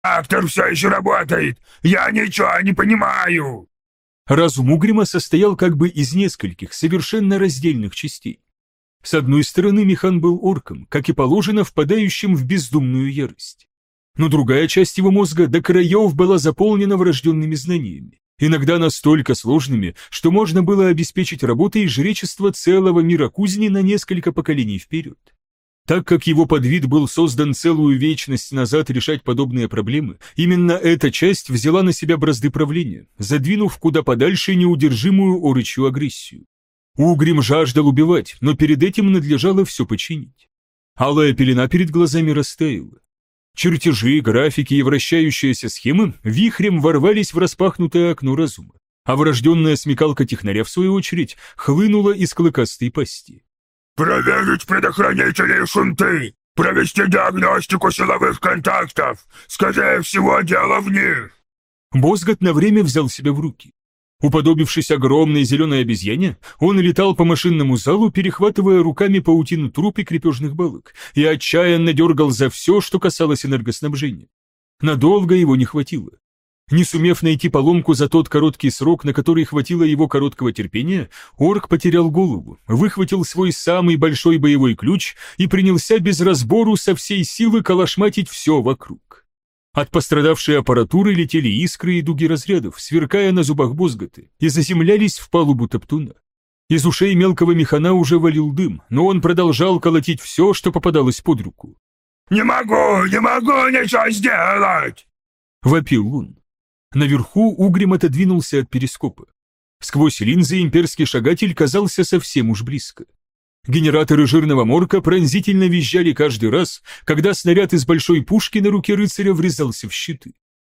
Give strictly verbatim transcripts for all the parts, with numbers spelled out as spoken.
Реактор все еще работает! Я ничего не понимаю!» Разум Угрема состоял как бы из нескольких, совершенно раздельных частей. С одной стороны, Механ был орком, как и положено, впадающим в бездумную ярость. Но другая часть его мозга до краев была заполнена врожденными знаниями, иногда настолько сложными, что можно было обеспечить работой жречества целого мира кузни на несколько поколений вперед. Так как его подвид был создан целую вечность назад решать подобные проблемы, именно эта часть взяла на себя бразды правления, задвинув куда подальше неудержимую орочью агрессию. Угрим жаждал убивать, но перед этим надлежало все починить. Алая пелена перед глазами растаяла. Чертежи, графики и вращающиеся схемы вихрем ворвались в распахнутое окно разума, а врожденная смекалка технаря, в свою очередь, хлынула из клыкастой пасти. «Проверить предохранители и шунты! Провести диагностику силовых контактов! Скорее всего, дело в них!» Бозгат на время взял себя в руки. Уподобившись огромной зеленой обезьяне, он летал по машинному залу, перехватывая руками паутину труб и крепежных балок, и отчаянно дергал за все, что касалось энергоснабжения. Надолго его не хватило. Не сумев найти поломку за тот короткий срок, на который хватило его короткого терпения, орк потерял голову, выхватил свой самый большой боевой ключ и принялся без разбору со всей силы калашматить все вокруг. От пострадавшей аппаратуры летели искры и дуги разрядов, сверкая на зубах Бозгата, и заземлялись в палубу топтуна. Из ушей мелкого механа уже валил дым, но он продолжал колотить все, что попадалось под руку. «Не могу, не могу ничего сделать!» — вопил он. Наверху Угрим отодвинулся от перископа. Сквозь линзы имперский шагатель казался совсем уж близко. Генераторы жирного морка пронзительно визжали каждый раз, когда снаряд из большой пушки на руке рыцаря врезался в щиты.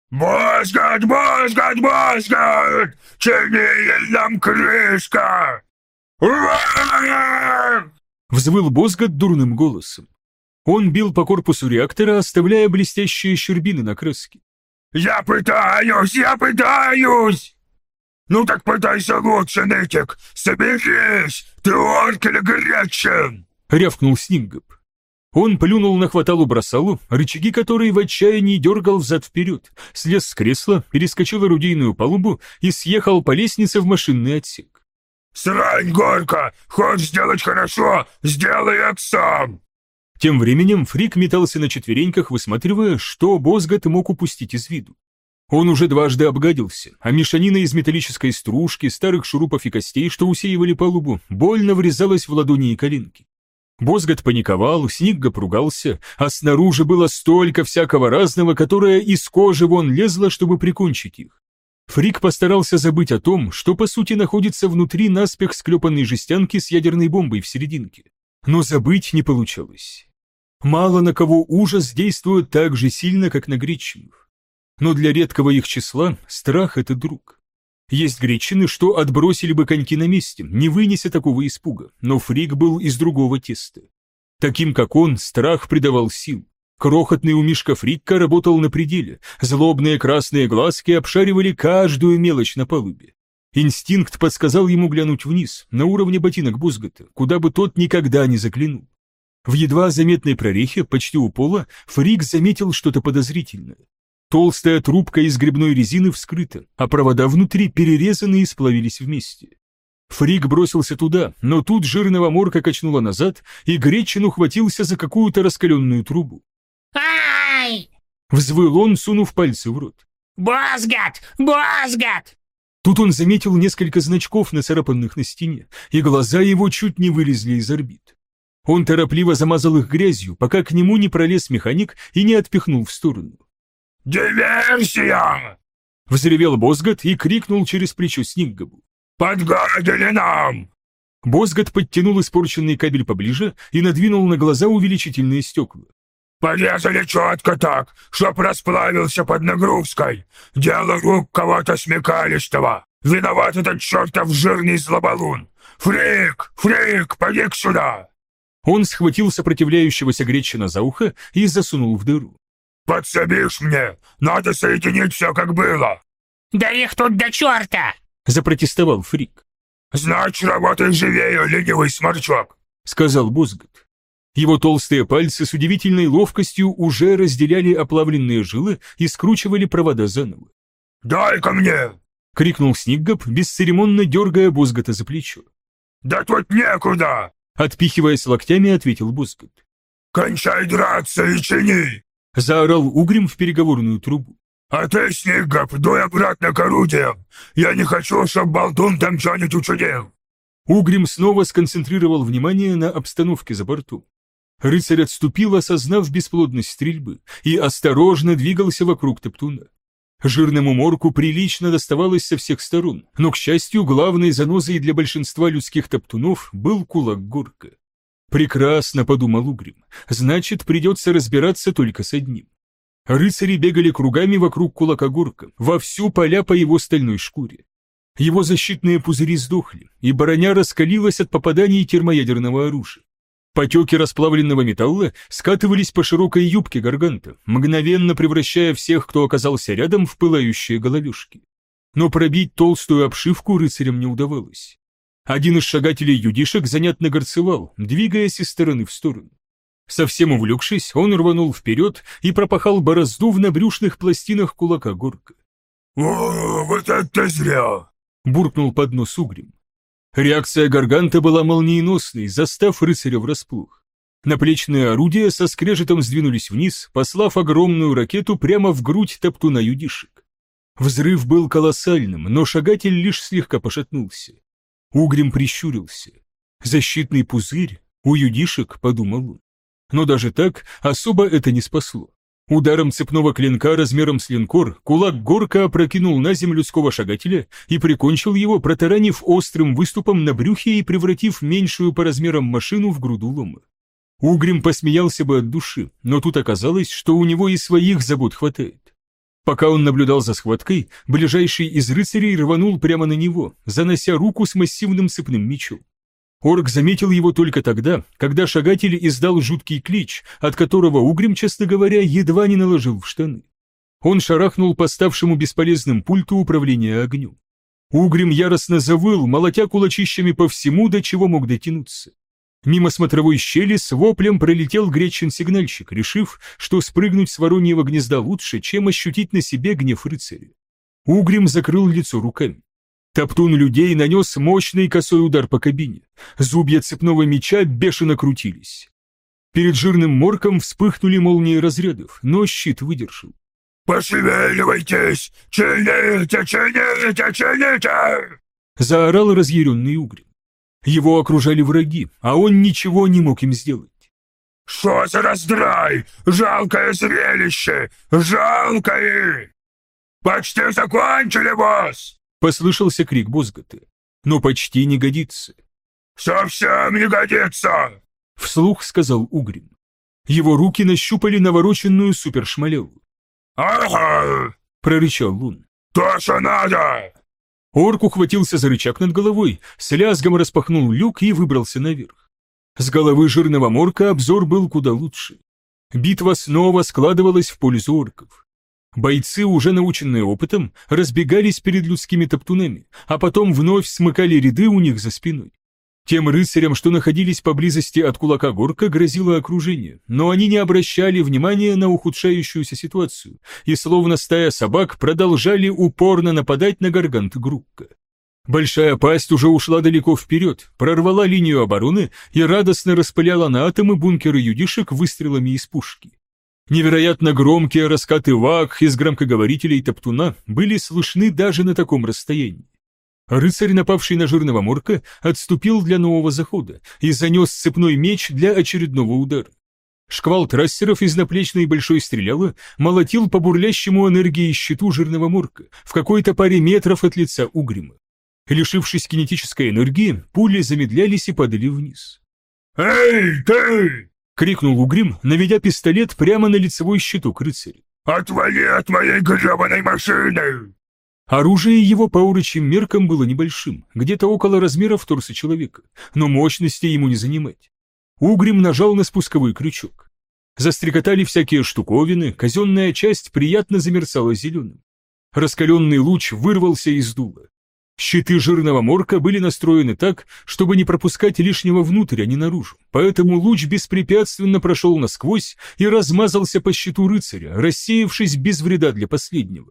«Бозгат, Бозгат, Бозгат! Чини нам крышка!» Взвыл Бозгат дурным голосом. Он бил по корпусу реактора, оставляя блестящие щербины на краске. «Я пытаюсь, я пытаюсь!» «Ну так пытайся лучше, нытик! Соберись! Ты орк или гречин!» — рявкнул Снингоп. Он плюнул на хваталу-бросалу, рычаги которой в отчаянии дергал взад-вперед, слез с кресла, перескочил орудийную палубу и съехал по лестнице в машинный отсек. «Срань, горка! Хочешь сделать хорошо? Сделай это сам!» Тем временем Фрик метался на четвереньках, высматривая, что Бозгат мог упустить из виду. Он уже дважды обгадился, а мешанина из металлической стружки, старых шурупов и костей, что усеивали палубу, больно врезалась в ладони и коленки. Бозгат паниковал, Снингоп ругался, а снаружи было столько всякого разного, которое из кожи вон лезло, чтобы прикончить их. Фрик постарался забыть о том, что по сути находится внутри наспех склепанной жестянки с ядерной бомбой в серединке. Но забыть не получалось. Мало на кого ужас действует так же сильно, как на гречинов. Но для редкого их числа страх — это друг. Есть гречины, что отбросили бы коньки на месте, не вынеся такого испуга, но Фрик был из другого теста. Таким, как он, страх придавал сил. Крохотный умишка Фрикка работал на пределе, злобные красные глазки обшаривали каждую мелочь на палубе. Инстинкт подсказал ему глянуть вниз, на уровне ботинок Бозгата, куда бы тот никогда не заглянул. В едва заметной прорехе, почти у пола, Фрик заметил что-то подозрительное. Толстая трубка из грибной резины вскрыта, а провода внутри перерезаны и сплавились вместе. Фрик бросился туда, но тут жирного морка качнуло назад, и Гречин ухватился за какую-то раскаленную трубу. «Ай!» — взвыл он, сунув пальцы в рот. «Бозгат! Бозгат!» Тут он заметил несколько значков, нацарапанных на стене, и глаза его чуть не вылезли из орбит. Он торопливо замазал их грязью, пока к нему не пролез механик и не отпихнул в сторону. «Диверсия!» — взревел Бозгат и крикнул через плечо Снингобу. «Подгадили нам!» Бозгат подтянул испорченный кабель поближе и надвинул на глаза увеличительные стекла. «Порезали четко так, чтоб расплавился под нагрузкой. Дело рук кого-то смекалистого. Виноват этот чертов жирный злобалун. Фрик, Фрик, поди сюда!» Он схватил сопротивляющегося Гречина за ухо и засунул в дыру. «Подсобишь мне! Надо соединить все, как было!» «Да их тут до черта!» — запротестовал Фрик. «Значит, работай живее, ленивый сморчок!» — сказал Бозгат. Его толстые пальцы с удивительной ловкостью уже разделяли оплавленные жилы и скручивали провода заново. «Дай-ка мне!» — крикнул Сникгоп, бесцеремонно дергая Бозгота за плечо. «Да тут некуда!» — отпихиваясь локтями, ответил Бозгот. «Кончай драться и чини!» — заорал Угрим в переговорную трубу. «А ты, Сникгоп, дуй обратно к орудиям! Я не хочу, чтоб болтун там что-нибудь учудил!» Угрим снова сконцентрировал внимание на обстановке за бортом. Рыцарь отступил, осознав бесплодность стрельбы, и осторожно двигался вокруг топтуна. Жирному морку прилично доставалось со всех сторон, но, к счастью, главной занозой для большинства людских топтунов был кулак Горка. «Прекрасно», — подумал Угрим, — «значит, придется разбираться только с одним». Рыцари бегали кругами вокруг кулака Горка, вовсю поля по его стальной шкуре. Его защитные пузыри сдохли, и броня раскалилась от попаданий термоядерного оружия. Потеки расплавленного металла скатывались по широкой юбке Гарганта, мгновенно превращая всех, кто оказался рядом, в пылающие головешки. Но пробить толстую обшивку рыцарям не удавалось. Один из шагателей юдишек занятно горцевал, двигаясь из стороны в сторону. Совсем увлекшись, он рванул вперед и пропахал борозду в набрюшных пластинах кулака Горка. «О, вот это зря!» — буркнул под нос Угрим. Реакция Гарганта была молниеносной, застав рыцаря врасплох. Наплечные орудия со скрежетом сдвинулись вниз, послав огромную ракету прямо в грудь топтуна юдишек. Взрыв был колоссальным, но шагатель лишь слегка пошатнулся. Угрим прищурился. «Защитный пузырь? У юдишек?» — подумал он. Но даже так особо это не спасло. Ударом цепного клинка размером с линкор кулак Горка опрокинул на землю людского шагателя и прикончил его, протаранив острым выступом на брюхе и превратив меньшую по размерам машину в груду лома. Угрим посмеялся бы от души, но тут оказалось, что у него и своих забот хватает. Пока он наблюдал за схваткой, ближайший из рыцарей рванул прямо на него, занося руку с массивным цепным мечом. Орк заметил его только тогда, когда шагатель издал жуткий клич, от которого Угрим, честно говоря, едва не наложил в штаны. Он шарахнул по ставшему бесполезным пульту управления огнем. Угрим яростно завыл, молотя кулачищами по всему, до чего мог дотянуться. Мимо смотровой щели с воплем пролетел Гречин-сигнальщик, решив, что спрыгнуть с вороньего гнезда лучше, чем ощутить на себе гнев рыцаря. Угрим закрыл лицо руками. Топтун людей нанес мощный косой удар по кабине. Зубья цепного меча бешено крутились. Перед жирным морком вспыхнули молнии разрядов, но щит выдержал. «Пошевеливайтесь! Чините, чините, чините!» — заорал разъяренный Угрим. Его окружали враги, а он ничего не мог им сделать. «Что за раздрай? Жалкое зрелище! Жалкое! Почти закончили, босс!» Послышался крик Бозгота. «Но почти не годится». «Совсем не годится!» — вслух сказал Угрим. Его руки нащупали навороченную супершмалеву. «Ага!» — прорычал он. «То, что надо!» Орк ухватился за рычаг над головой, с лязгом распахнул люк и выбрался наверх. С головы жирного морка обзор был куда лучше. Битва снова складывалась в пользу орков. Бойцы, уже наученные опытом, разбегались перед людскими топтунами, а потом вновь смыкали ряды у них за спиной. Тем рыцарям, что находились поблизости от кулака Горка, грозило окружение, но они не обращали внимания на ухудшающуюся ситуацию и, словно стая собак, продолжали упорно нападать на Гаргант Грукка. Большая пасть уже ушла далеко вперед, прорвала линию обороны и радостно распыляла на атомы бункеры юдишек выстрелами из пушки. Невероятно громкие раскаты вакх из громкоговорителей топтуна были слышны даже на таком расстоянии. Рыцарь, напавший на жирного морка, отступил для нового захода и занес цепной меч для очередного удара. Шквал трассеров из наплечной большой стрелялы молотил по бурлящему энергии щиту жирного морка в какой-то паре метров от лица Угрима. Лишившись кинетической энергии, пули замедлялись и падали вниз. «Эй, ты!» — крикнул Угрим, наведя пистолет прямо на лицевой щиток рыцаря. «Отвали от моей гребаной машины!» Оружие его по урочьим меркам было небольшим, где-то около размеров торса человека, но мощности ему не занимать. Угрим нажал на спусковой крючок. Застрекотали всякие штуковины, казенная часть приятно замерцала зеленым. Раскаленный луч вырвался из дула. Щиты жирного морка были настроены так, чтобы не пропускать лишнего внутрь, а не наружу, поэтому луч беспрепятственно прошел насквозь и размазался по щиту рыцаря, рассеявшись без вреда для последнего.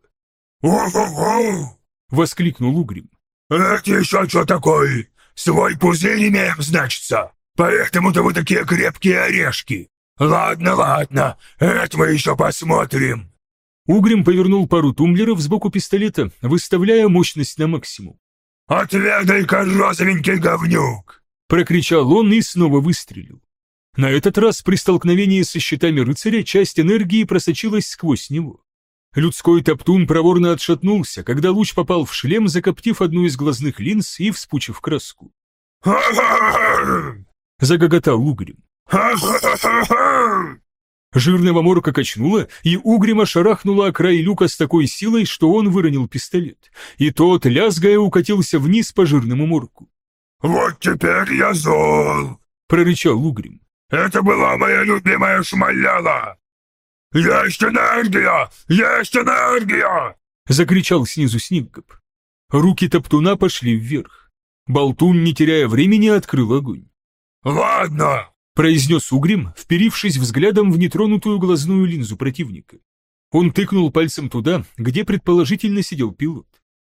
«Ого-го!» — воскликнул Угрим. «Это еще что такое? Свой пузырь имеем, значится? Поэтому-то вы такие крепкие орешки. Ладно, ладно, это мы еще посмотрим». Угрим повернул пару тумблеров сбоку пистолета, выставляя мощность на максимум. «Отведай-ка, розовенький говнюк!» — прокричал он и снова выстрелил. На этот раз при столкновении со щитами рыцаря часть энергии просочилась сквозь него. Людской топтун проворно отшатнулся, когда луч попал в шлем, закоптив одну из глазных линз и вспучив краску. «Ха-ха-ха!» — загоготал Угрим. «Ха-ха-ха-ха!» Жирного морка качнуло, и Угрима шарахнуло о край люка с такой силой, что он выронил пистолет, и тот, лязгая, укатился вниз по жирному морку. «Вот теперь я зол!» — прорычал Угрим. «Это была моя любимая шмаляла! Есть энергия! Есть энергия!» — закричал снизу Сниггоп. Руки топтуна пошли вверх. Болтун, не теряя времени, открыл огонь. «Ладно!» — произнес Угрим, вперившись взглядом в нетронутую глазную линзу противника. Он тыкнул пальцем туда, где предположительно сидел пилот.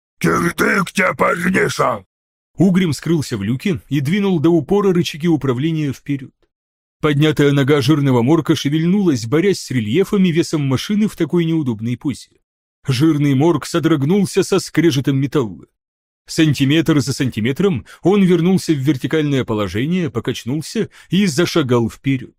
«Кирдык тебя, парниша!» Угрим скрылся в люке и двинул до упора рычаги управления вперед. Поднятая нога жирного морка шевельнулась, борясь с рельефами весом машины в такой неудобной позе. Жирный морк содрогнулся со скрежетом металла. Сантиметр за сантиметром он вернулся в вертикальное положение, покачнулся и зашагал вперед.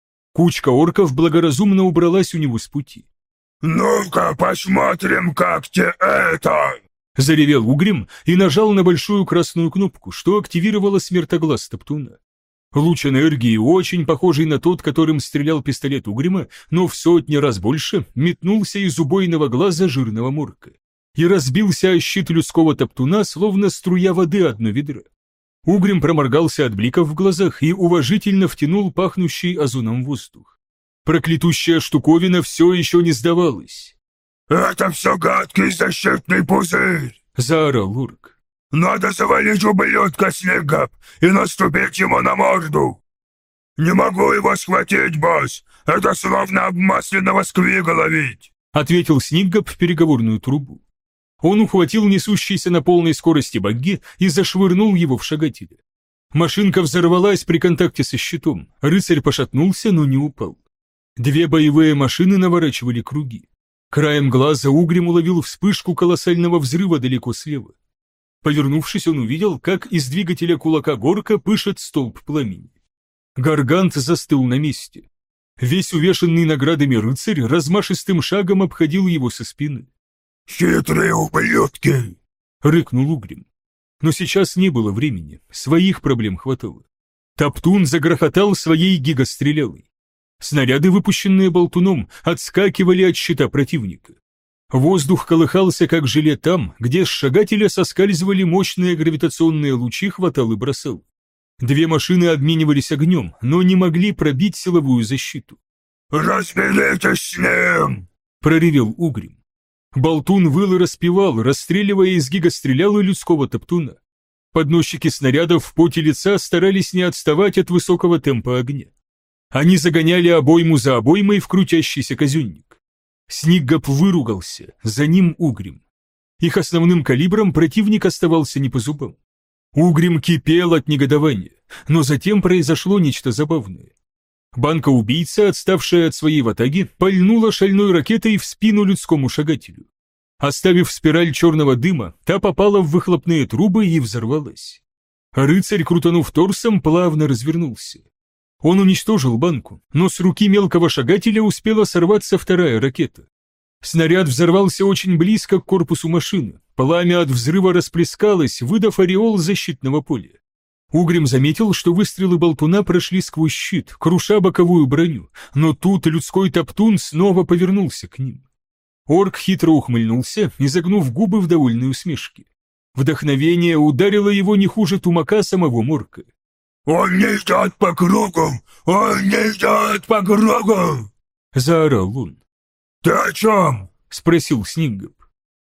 Кучка орков благоразумно убралась у него с пути. «Ну-ка, посмотрим, как тебе это!» — заревел Угрим и нажал на большую красную кнопку, что активировало смертоглаз топтуна. Луч энергии, очень похожий на тот, которым стрелял пистолет Угрима, но в сотни раз больше, метнулся из убойного глаза жирного морка и разбился о щит людского топтуна, словно струя воды одно ведро. Угрим проморгался от бликов в глазах и уважительно втянул пахнущий озоном воздух. Проклятущая штуковина все еще не сдавалась. «Это все гадкий защитный пузырь!» — заорал орк. «Надо завалить ублюдка, Снеггоп, и наступить ему на морду!» «Не могу его схватить, босс! Это словно обмасленного сквига ловить!» — ответил Сниггоп в переговорную трубу. Он ухватил несущийся на полной скорости багги и зашвырнул его в шагателя. Машинка взорвалась при контакте со щитом, рыцарь пошатнулся, но не упал. Две боевые машины наворачивали круги. Краем глаза Угрим уловил вспышку колоссального взрыва далеко слева. Повернувшись, он увидел, как из двигателя кулака Горка пышет столб пламени. Гаргант застыл на месте. Весь увешанный наградами рыцарь размашистым шагом обходил его со спины. «Хитрые ублюдки!» — рыкнул Угрим. Но сейчас не было времени, своих проблем хватало. Топтун загрохотал своей гигастрелялой. Снаряды, выпущенные болтуном, отскакивали от щита противника. Воздух колыхался, как желе там, где с шагателя соскальзывали мощные гравитационные лучи, хватал и бросал. Две машины обменивались огнем, но не могли пробить силовую защиту. «Разберитесь с ним!» — проревел Угрим. Болтун выл и распевал, расстреливая из гигастрелялы людского топтуна. Подносчики снарядов в поте лица старались не отставать от высокого темпа огня. Они загоняли обойму за обоймой в крутящийся казенник. Сниггоп выругался, за ним Угрим. Их основным калибром противник оставался не по зубам. Угрим кипел от негодования, но затем произошло нечто забавное. Банка-убийца, отставшая от своей ватаги, пальнула шальной ракетой в спину людскому шагателю. Оставив спираль черного дыма, та попала в выхлопные трубы и взорвалась. Рыцарь, крутанув торсом, плавно развернулся. Он уничтожил банку, но с руки мелкого шагателя успела сорваться вторая ракета. Снаряд взорвался очень близко к корпусу машины. Пламя от взрыва расплескалось, выдав ореол защитного поля. Угрим заметил, что выстрелы болтуна прошли сквозь щит, круша боковую броню, но тут людской топтун снова повернулся к ним. Орк хитро ухмыльнулся, изогнув губы в довольной усмешке. Вдохновение ударило его не хуже тумака самого Морка. «Он не идет по кругу! Он не идет по кругу!» — заорал он. «Ты о чем?» — спросил Сниггоп.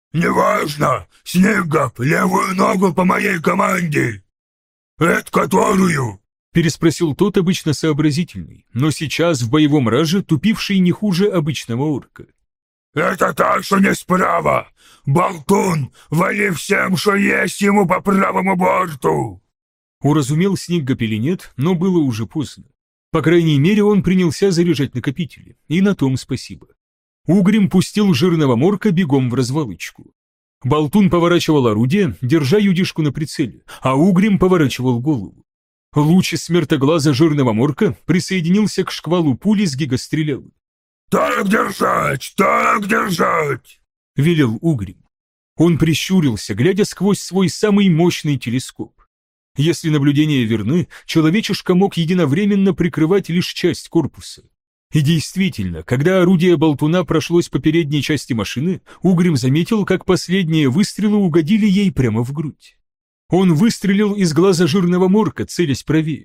«Неважно! Снеггап, левую ногу по моей команде!» «Это которую?» — переспросил тот, обычно сообразительный, но сейчас в боевом раже тупивший не хуже обычного орка. «Это та, что не справа! Болтун, вали всем, что есть ему по правому борту!» Уразумел Снеггап или нет, но было уже поздно. По крайней мере, он принялся заряжать накопители, и на том спасибо. Угрим пустил жирного морка бегом в развалочку. Болтун поворачивал орудие, держа юдишку на прицеле, а Угрим поворачивал голову. Луч из смертоглаза жирного морка присоединился к шквалу пули с гигастрелялы. «Так держать! Так держать!» — велел Угрим. Он прищурился, глядя сквозь свой самый мощный телескоп. Если наблюдения верны, человечишка мог единовременно прикрывать лишь часть корпуса. И действительно, когда орудие болтуна прошлось по передней части машины, Угрим заметил, как последние выстрелы угодили ей прямо в грудь. Он выстрелил из глаза жирного морка, целясь правее.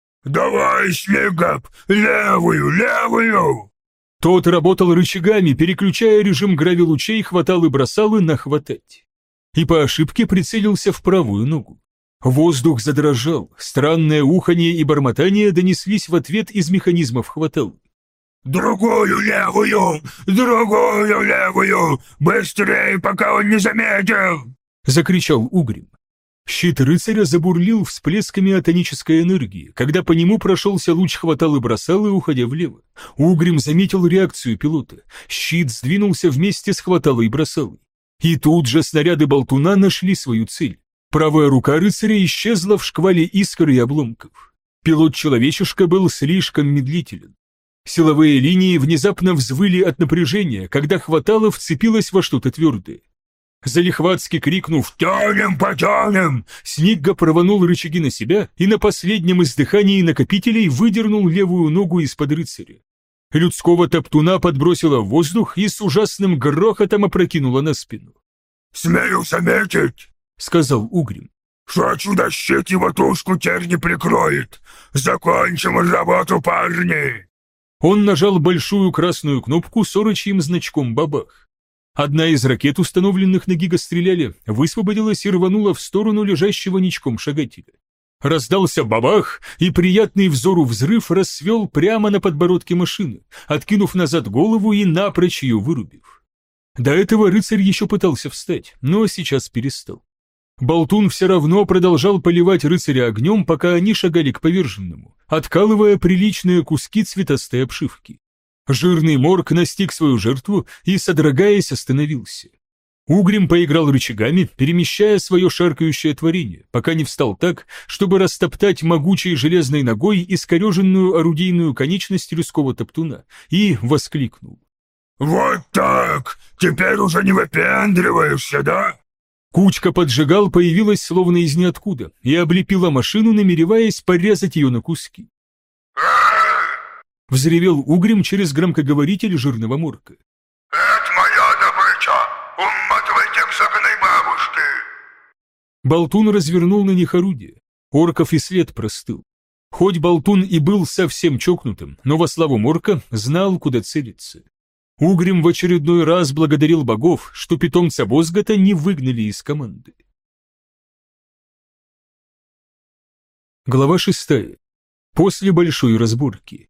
«Давай, Снеггап, левую, левую!» Тот работал рычагами, переключая режим гравилучей, хватал и бросал и нахватать. И по ошибке прицелился в правую ногу. Воздух задрожал, странное уханье и бормотание донеслись в ответ из механизмов хватал. «Другую левую! Другую левую! Быстрее, пока он не заметил!» — закричал Угрим. Щит рыцаря забурлил всплесками атонической энергии, когда по нему прошелся луч хватал и бросал, и уходя влево. Угрим заметил реакцию пилота. Щит сдвинулся вместе с хваталой и бросалой. И тут же снаряды болтуна нашли свою цель. Правая рука рыцаря исчезла в шквале искр и обломков. Пилот-человечишка был слишком медлителен. Силовые линии внезапно взвыли от напряжения, когда хватало вцепилась во что-то твердое. Залихватски крикнув «Тянем, потянем!», Снеггап рванул рычаги на себя и на последнем издыхании накопителей выдернул левую ногу из-под рыцаря. Людского топтуна подбросило в воздух и с ужасным грохотом опрокинуло на спину. «Смею заметить», — сказал Угрим, — «что чудо-щит его тушку теперь не прикроет. Закончим работу, парни!» Он нажал большую красную кнопку с орочьим значком «Бабах». Одна из ракет, установленных на гигастреляле, высвободилась и рванула в сторону лежащего ничком шагателя. Раздался бабах, и приятный взору взрыв рассвел прямо на подбородке машины, откинув назад голову и напрочь ее вырубив. До этого рыцарь еще пытался встать, но сейчас перестал. Болтун все равно продолжал поливать рыцаря огнем, пока они шагали к поверженному, откалывая приличные куски цветастой обшивки. Жирный морг настиг свою жертву и, содрогаясь, остановился. Угрим поиграл рычагами, перемещая свое шаркающее творение, пока не встал так, чтобы растоптать могучей железной ногой искореженную орудийную конечность людского топтуна, и воскликнул. «Вот так! Теперь уже не выпендриваешься, да?» Кучка поджигал появилась словно из ниоткуда и облепила машину, намереваясь порезать ее на куски. Взревел Угрим через громкоговоритель жирного морка. «Это моя добыча! Уматывайте к саканой бабушке!» Болтун развернул на них орудие. Орков и след простыл. Хоть Болтун и был совсем чокнутым, но во славу морка знал, куда целиться. Угрим в очередной раз благодарил богов, что питомца Бозгота не выгнали из команды. Глава шестая. После большой разборки.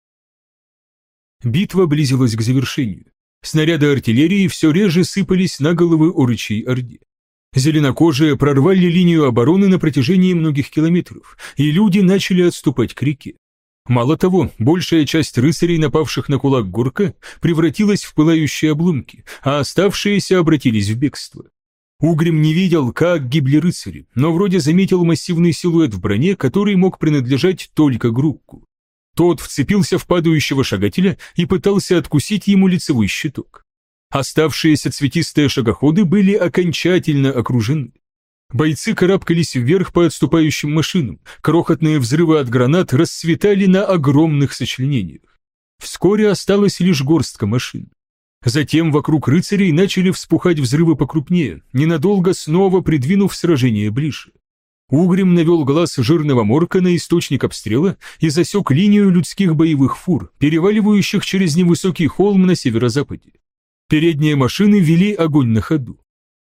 Битва близилась к завершению. Снаряды артиллерии все реже сыпались на головы орочьей орде. Зеленокожие прорвали линию обороны на протяжении многих километров, и люди начали отступать к реке. Мало того, большая часть рыцарей, напавших на кулак Горка, превратилась в пылающие обломки, а оставшиеся обратились в бегство. Угрим не видел, как гибли рыцари, но вроде заметил массивный силуэт в броне, который мог принадлежать только Грукку. Тот вцепился в падающего шагателя и пытался откусить ему лицевой щиток. Оставшиеся цветистые шагоходы были окончательно окружены. Бойцы карабкались вверх по отступающим машинам, крохотные взрывы от гранат расцветали на огромных сочленениях. Вскоре осталась лишь горстка машин. Затем вокруг рыцарей начали вспухать взрывы покрупнее, ненадолго снова придвинув сражение ближе. Угрим навел глаз жирного морка на источник обстрела и засек линию людских боевых фур, переваливающих через невысокий холм на северо-западе. Передние машины вели огонь на ходу.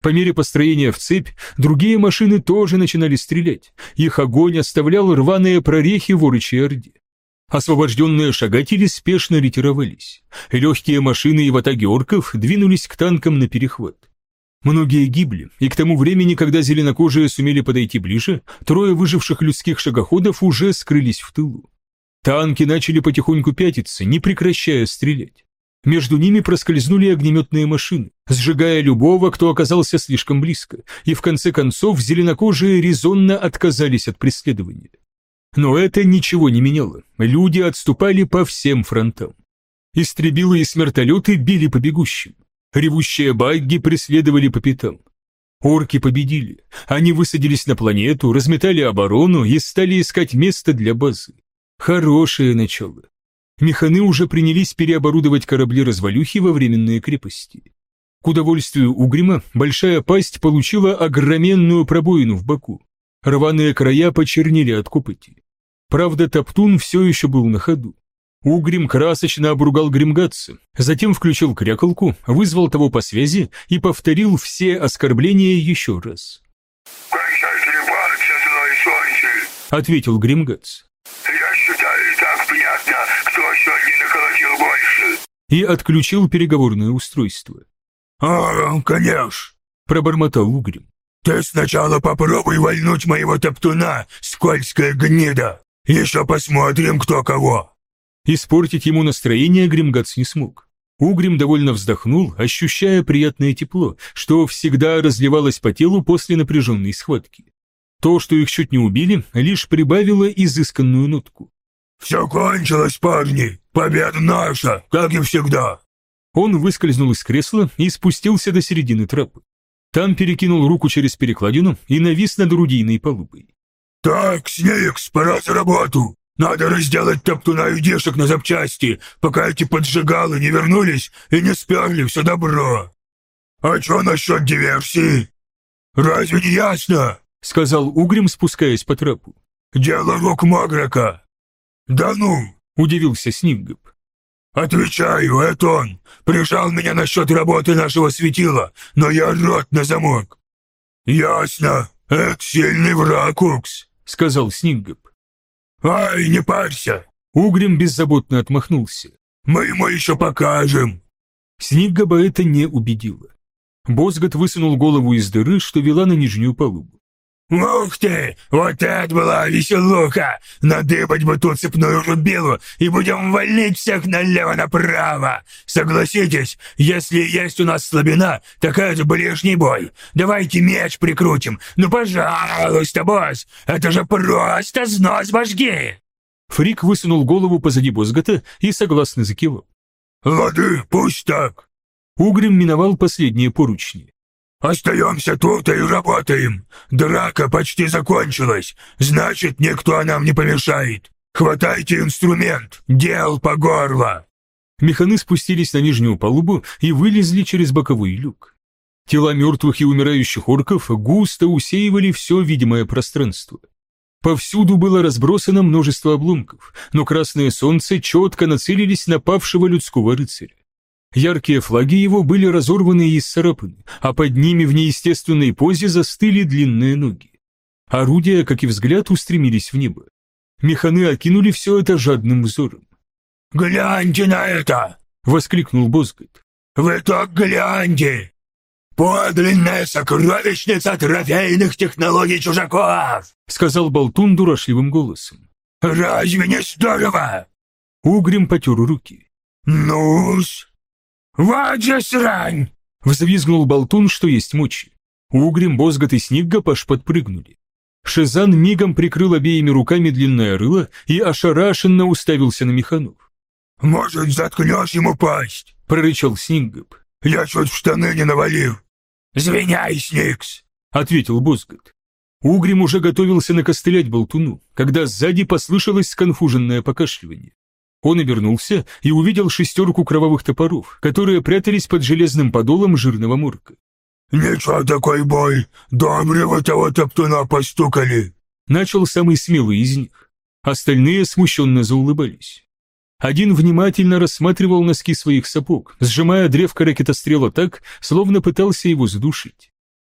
По мере построения в цепь, другие машины тоже начинали стрелять. Их огонь оставлял рваные прорехи в орочьей орде. Освобожденные шагатели спешно ретировались. Легкие машины и ватаги орков двинулись к танкам на перехват. Многие гибли, и к тому времени, когда зеленокожие сумели подойти ближе, трое выживших людских шагоходов уже скрылись в тылу. Танки начали потихоньку пятиться, не прекращая стрелять. Между ними проскользнули огнеметные машины, сжигая любого, кто оказался слишком близко, и в конце концов зеленокожие резонно отказались от преследования. Но это ничего не меняло, люди отступали по всем фронтам. Истребилы и смертолеты били по бегущим, ревущие багги преследовали по пятам. Орки победили, они высадились на планету, разметали оборону и стали искать место для базы. Хорошее начало. Механы уже принялись переоборудовать корабли-развалюхи во временные крепости. К удовольствию Угрема большая пасть получила огроменную пробоину в боку. Рваные края почернели от копоти. Правда, Топтун все еще был на ходу. Угрем красочно обругал Гримгатса, затем включил кряколку, вызвал того по связи и повторил все оскорбления еще раз. «Кончайте рыбаться, злой солнце!» — ответил Гримгатс. «Я считаю, и так понятно, кто сегодня наколотил больше!» И отключил переговорное устройство. «А, конечно!» — пробормотал Угрем. «Ты сначала попробуй вальнуть моего топтуна, скользкая гнида! Еще посмотрим, кто кого!» Испортить ему настроение Гримгатс не смог. Угрем довольно вздохнул, ощущая приятное тепло, что всегда разливалось по телу после напряженной схватки. То, что их чуть не убили, лишь прибавило изысканную нотку. «Все кончилось, парни! Победа наша, как и всегда!» Он выскользнул из кресла и спустился до середины трапа. Там перекинул руку через перекладину и навис над орудийной палубой. «Так, Сникс, пора за работу! Надо разделать топтуна и дешек на запчасти, пока эти поджигалы не вернулись и не сперли все добро. А что насчет диверсии? Разве не ясно?» — сказал Угрем, спускаясь по трапу. «Дело рук Маграка». «Да ну!» — удивился Сниггоп. «Отвечаю, это он. Прижал меня насчет работы нашего светила, но я рот на замок». «Ясно. Это сильный враг, Укс», — сказал Сниггоп. «Ай, не парься!» Угрем беззаботно отмахнулся. «Мы ему еще покажем!» Сниггоба это не убедило. Бозгот высунул голову из дыры, что вела на нижнюю палубу. «Ух ты! Вот это была веселуха! Надыбать бы тут цепную рубилу и будем валить всех налево-направо! Согласитесь, если есть у нас слабина, так это ближний бой. Давайте меч прикрутим. Ну, пожалуйста, босс! Это же просто снос башки!» Фрик высунул голову позади Бозгота и согласно закивал. «Лады, пусть так!» Угрем миновал последние поручни. «Остаемся тут и работаем. Драка почти закончилась, значит, никто нам не помешает. Хватайте инструмент, дел по горло!» Механы спустились на нижнюю палубу и вылезли через боковой люк. Тела мертвых и умирающих орков густо усеивали все видимое пространство. Повсюду было разбросано множество обломков, но красное солнце четко нацелились на павшего людского рыцаря. Яркие флаги его были разорваны и исцарапаны, а под ними в неестественной позе застыли длинные ноги. Орудия, как и взгляд, устремились в небо. Механы окинули все это жадным взором. «Гляньте на это!» — воскликнул Бозгот. «Вы так гляньте! Подлинная сокровищница трофейных технологий чужаков!» — сказал Болтун дурашливым голосом. «Разве не здорово?» Угрем потер руки. «Ну-с!» «Вот же срань!» — взвизгнул Болтун, что есть мочи. Угрем, Бозгот и Сниггоп аж подпрыгнули. Шизан мигом прикрыл обеими руками длинное рыло и ошарашенно уставился на механов. «Может, заткнешь ему пасть?» — прорычал Сниггоп. «Я чуть в штаны не навалил». «Звеняй, Сникс!» — ответил Бозгот. Угрем уже готовился накостылять Болтуну, когда сзади послышалось сконфуженное покашливание. Он обернулся и увидел шестерку кровавых топоров, которые прятались под железным подолом жирного морка. «Ничего такой бой! Добре вы того топтуна постукали!» Начал самый смелый из них. Остальные смущенно заулыбались. Один внимательно рассматривал носки своих сапог, сжимая древко ракетострела так, словно пытался его задушить.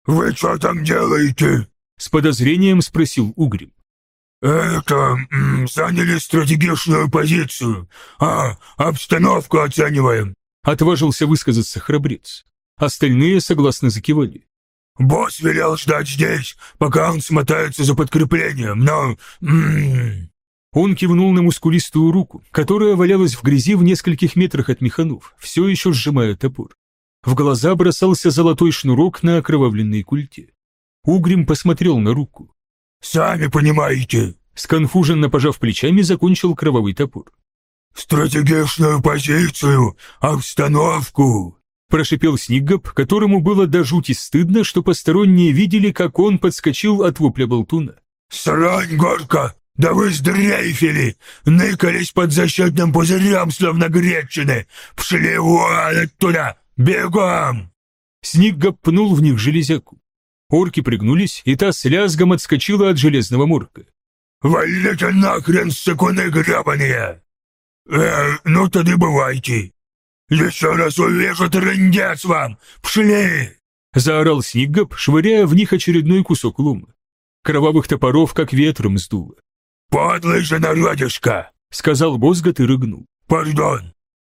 «Вы что там делаете?» — с подозрением спросил Угрим. «Это... М, заняли стратегичную позицию. А, обстановку оцениваем», — отважился высказаться храбрец. Остальные согласно закивали. «Босс велел ждать здесь, пока он смотается за подкреплением, но... М-м-м». Он кивнул на мускулистую руку, которая валялась в грязи в нескольких метрах от механов, все еще сжимая топор. В глаза бросался золотой шнурок на окровавленной культе. Угрим посмотрел на руку. «Сами понимаете», — сконфуженно пожав плечами, закончил кровавый топор. «Стратегичную позицию, обстановку», — прошипел Сниггап, которому было до жути стыдно, что посторонние видели, как он подскочил от вопля болтуна. «Срань, горка! Да вы сдрейфили! Ныкались под защитным пузырем, словно гречины! Пшли вон оттуда! Бегом!» Сниггап пнул в них железяку. Орки пригнулись, и та с лязгом отскочила от железного морка. «Валите нахрен, сыкуны гребаные! Э, ну тогда бывайте! Еще раз увижу, трындец вам! Пшли!» Заорал Сниггап, швыряя в них очередной кусок лома. Кровавых топоров как ветром сдуло. «Подлый же народишко!» — сказал Бозгат и рыгнул. «Пардон!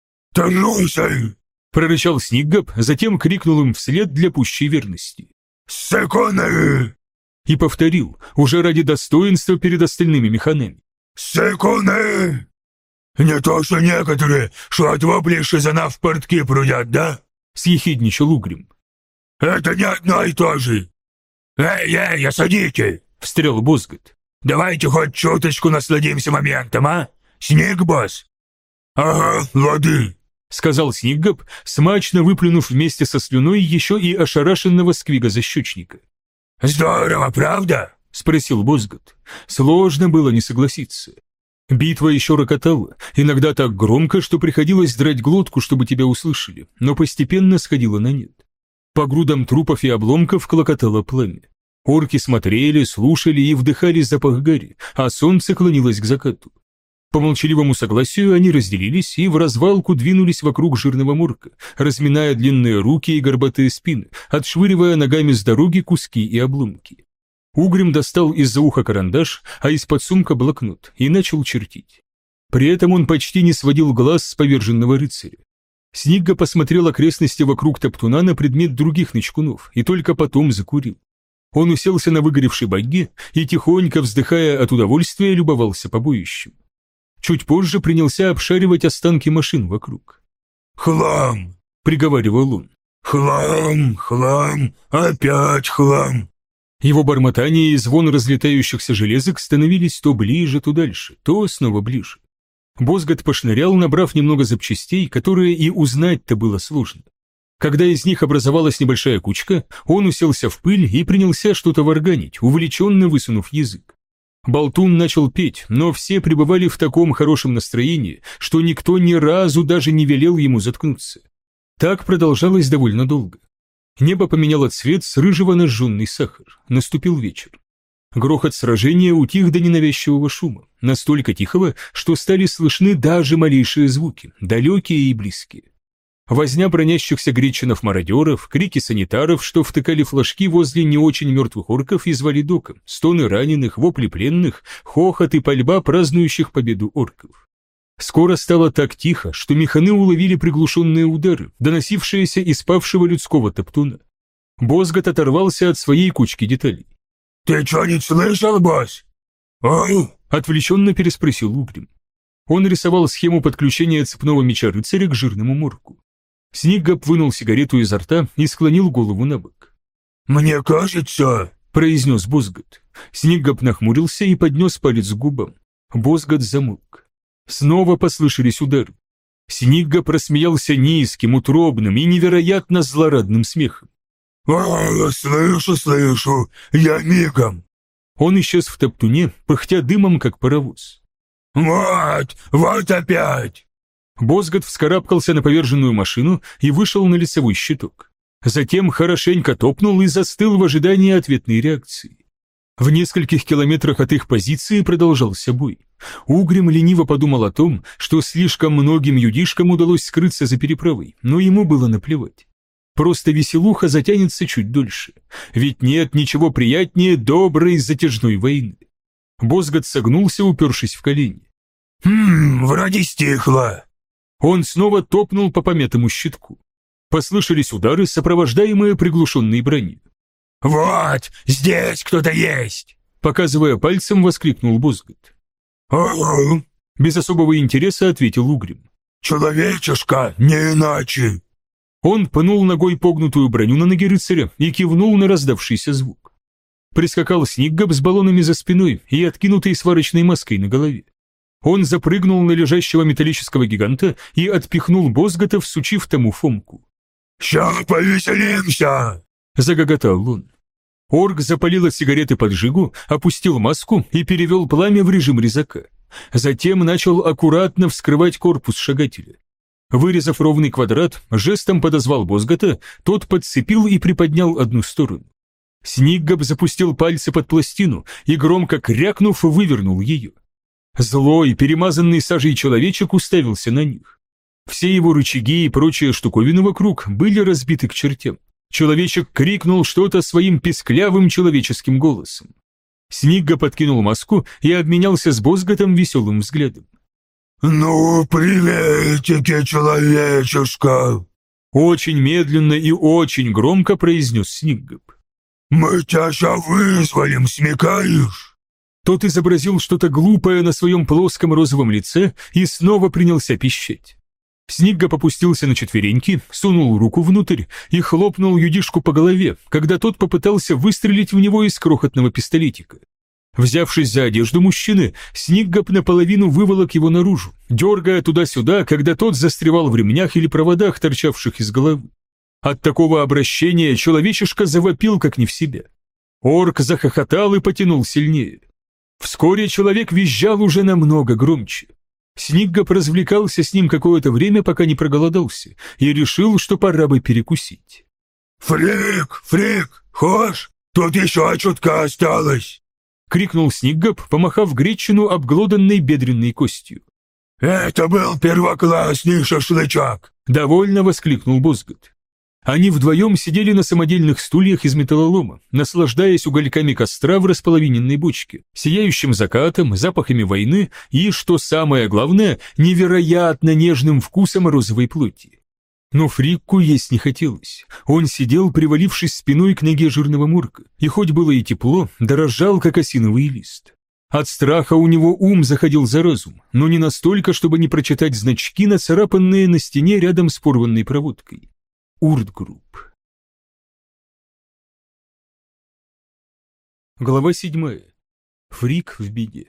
Трусы!» — прорычал Сниггап, затем крикнул им вслед для пущей верности. «Секуны!» И повторил, уже ради достоинства перед остальными механами. «Секуны! Не то, что некоторые, что от воплей шизана в портки прудят, да?» — съехидничал Угрим. «Это не одно и то же! Эй, эй, осадите!» — встрял Бозгат. «Давайте хоть чуточку насладимся моментом, а? Снег, босс?» «Ага, лады!» — сказал Сниггап, смачно выплюнув вместе со слюной еще и ошарашенного сквига-защечника. «Здорово, правда?» — спросил Бозгат. Сложно было не согласиться. Битва еще рокотала, иногда так громко, что приходилось драть глотку, чтобы тебя услышали, но постепенно сходила на нет. По грудам трупов и обломков клокотало пламя. Орки смотрели, слушали и вдыхали запах гари, а солнце клонилось к закату. По молчаливому согласию они разделились и в развалку двинулись вокруг жирного морка, разминая длинные руки и горбатые спины, отшвыривая ногами с дороги куски и обломки. Угрим достал из-за уха карандаш, а из-под сумка блокнот, и начал чертить. При этом он почти не сводил глаз с поверженного рыцаря. Снигга посмотрел окрестности вокруг топтуна на предмет других ночкунов и только потом закурил. Он уселся на выгоревшей багги и, тихонько вздыхая от удовольствия, любовался побоищем. Чуть позже принялся обшаривать останки машин вокруг. «Хлам!» — приговаривал он. «Хлам, хлам, опять хлам!» Его бормотание и звон разлетающихся железок становились то ближе, то дальше, то снова ближе. Бозгат пошнырял, набрав немного запчастей, которые и узнать-то было сложно. Когда из них образовалась небольшая кучка, он уселся в пыль и принялся что-то варганить, увлеченно высунув язык. Болтун начал петь, но все пребывали в таком хорошем настроении, что никто ни разу даже не велел ему заткнуться. Так продолжалось довольно долго. Небо поменяло цвет с рыжего на жженный сахар. Наступил вечер. Грохот сражения утих до ненавязчивого шума, настолько тихого, что стали слышны даже малейшие звуки, далекие и близкие. Возня бронящихся гречинов-мародеров, крики санитаров, что втыкали флажки возле не очень мертвых орков и звали доком, стоны раненых, вопли пленных, хохот и пальба празднующих победу орков. Скоро стало так тихо, что механы уловили приглушенные удары, доносившиеся из павшего людского топтуна. Бозгат оторвался от своей кучки деталей. «Ты что, не слышал, босс?» «Ау!» — отвлеченно переспросил Угрим. Он рисовал схему подключения цепного меча рыцаря к жирному морку. Сниггап вынул сигарету изо рта и склонил голову на бок. «Мне кажется...» — произнес Бозгат. Сниггап нахмурился и поднес палец к губам. Бозгат замолк. Снова послышались удары. Сниггап рассмеялся низким, утробным и невероятно злорадным смехом. «А, слышу, слышу, я мигом!» Он исчез в топтуне, пыхтя дымом, как паровоз. «Вот, вот опять!» Бозгат вскарабкался на поверженную машину и вышел на лицевой щиток. Затем хорошенько топнул и застыл в ожидании ответной реакции. В нескольких километрах от их позиции продолжался бой. Угрим лениво подумал о том, что слишком многим юдишкам удалось скрыться за переправой, но ему было наплевать. Просто веселуха затянется чуть дольше. Ведь нет ничего приятнее доброй затяжной войны. Бозгот согнулся, упершись в колени. «Хм, вроде стихло». Он снова топнул по помятому щитку. Послышались удары, сопровождаемые приглушенной бронью. «Вот, здесь кто-то есть!» Показывая пальцем, воскликнул Бозгот. «Ага, Без особого интереса ответил Угрим. человечишка, не иначе!» Он пнул ногой погнутую броню на ноге рыцаря и кивнул на раздавшийся звук. Прискакал Сниггап с баллонами за спиной и откинутой сварочной маской на голове. Он запрыгнул на лежащего металлического гиганта и отпихнул Бозгота, всучив тому фомку. «Ща повеселимся!» — загоготал он. Орк запалил от сигареты поджигу, опустил маску и перевел пламя в режим резака. Затем начал аккуратно вскрывать корпус шагателя. Вырезав ровный квадрат, жестом подозвал Бозгота, тот подцепил и приподнял одну сторону. Сниггап запустил пальцы под пластину и, громко крякнув, вывернул ее. Злой, перемазанный сажей человечек уставился на них. Все его рычаги и прочие штуковины вокруг были разбиты к чертям. Человечек крикнул что-то своим писклявым человеческим голосом. Сниггап подкинул маску и обменялся с Бозготом веселым взглядом. «Ну, приветики, человечишка!» Очень медленно и очень громко произнес Сниггап. «Мы тебя ща вызволим, смекаешь?» Тот изобразил что-то глупое на своем плоском розовом лице и снова принялся пищать. Сниггап опустился на четвереньки, сунул руку внутрь и хлопнул юдишку по голове, когда тот попытался выстрелить в него из крохотного пистолетика. Взявшись за одежду мужчины, Сниггап наполовину выволок его наружу, дергая туда-сюда, когда тот застревал в ремнях или проводах, торчавших из головы. От такого обращения человечишка завопил как не в себя. Орк захохотал и потянул сильнее. Вскоре человек визжал уже намного громче. Сниггап развлекался с ним какое-то время, пока не проголодался, и решил, что пора бы перекусить. «Фрик, Фрик, хошь? Тут еще чутка осталось!» — крикнул Сниггап, помахав гречину обглоданной бедренной костью. «Это был первоклассный шашлычок!» — довольно воскликнул Бозгот. Они вдвоем сидели на самодельных стульях из металлолома, наслаждаясь угольками костра в располовиненной бочке, сияющим закатом, запахами войны и, что самое главное, невероятно нежным вкусом розовой плоти. Но Фрикку есть не хотелось. Он сидел, привалившись спиной к ноге жирного мурка, и хоть было и тепло, дрожал, как осиновый лист. От страха у него ум заходил за разум, но не настолько, чтобы не прочитать значки, нацарапанные на стене рядом с порванной проводкой. Уртгрупп. Глава седьмая. Фрик в беде.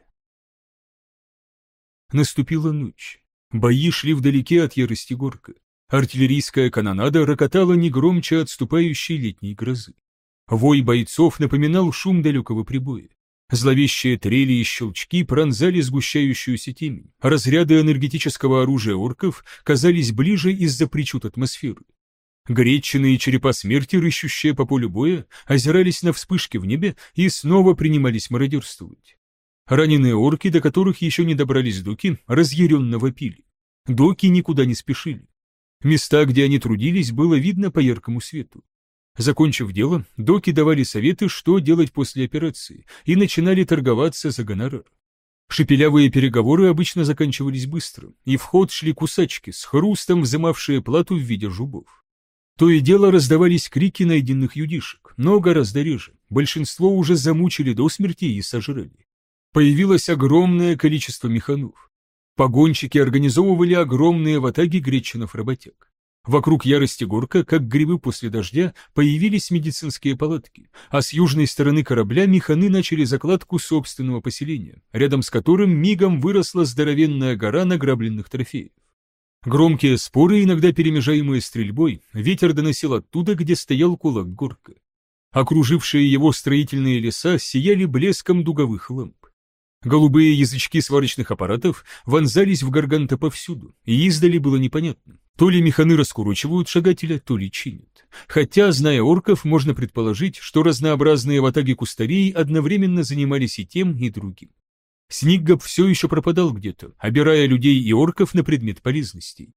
Наступила ночь. Бои шли вдалеке от ярости горка. Артиллерийская канонада рокотала не громче отступающей летней грозы. Вой бойцов напоминал шум далекого прибоя. Зловещие трели и щелчки пронзали сгущающуюся темень. Разряды энергетического оружия орков казались ближе из-за причуд атмосферы. Гречины и черепа смерти, рыщущие по полю боя, озирались на вспышки в небе и снова принимались мародерствовать. Раненые орки, до которых еще не добрались доки, разъяренно вопили. Доки никуда не спешили. Места, где они трудились, было видно по яркому свету. Закончив дело, доки давали советы, что делать после операции, и начинали торговаться за гонорар. Шепелявые переговоры обычно заканчивались быстро, и в ход шли кусачки, с хрустом взымавшие плату в виде жубов. То и дело раздавались крики найденных юдишек, но гораздо реже. Большинство уже замучили до смерти и сожрали. Появилось огромное количество механов. Погонщики организовывали огромные ватаги гречинов-работяг. Вокруг ярости горка, как грибы после дождя, появились медицинские палатки, а с южной стороны корабля механы начали закладку собственного поселения, рядом с которым мигом выросла здоровенная гора награбленных трофеев. Громкие споры, иногда перемежаемые стрельбой, ветер доносил оттуда, где стоял кулак горка. Окружившие его строительные леса сияли блеском дуговых ламп. Голубые язычки сварочных аппаратов вонзались в гарганта повсюду, и издали было непонятно, то ли механы раскурочивают шагателя, то ли чинят. Хотя, зная орков, можно предположить, что разнообразные ватаги кустарей одновременно занимались и тем, и другим. Сниггап все еще пропадал где-то, обирая людей и орков на предмет полезностей.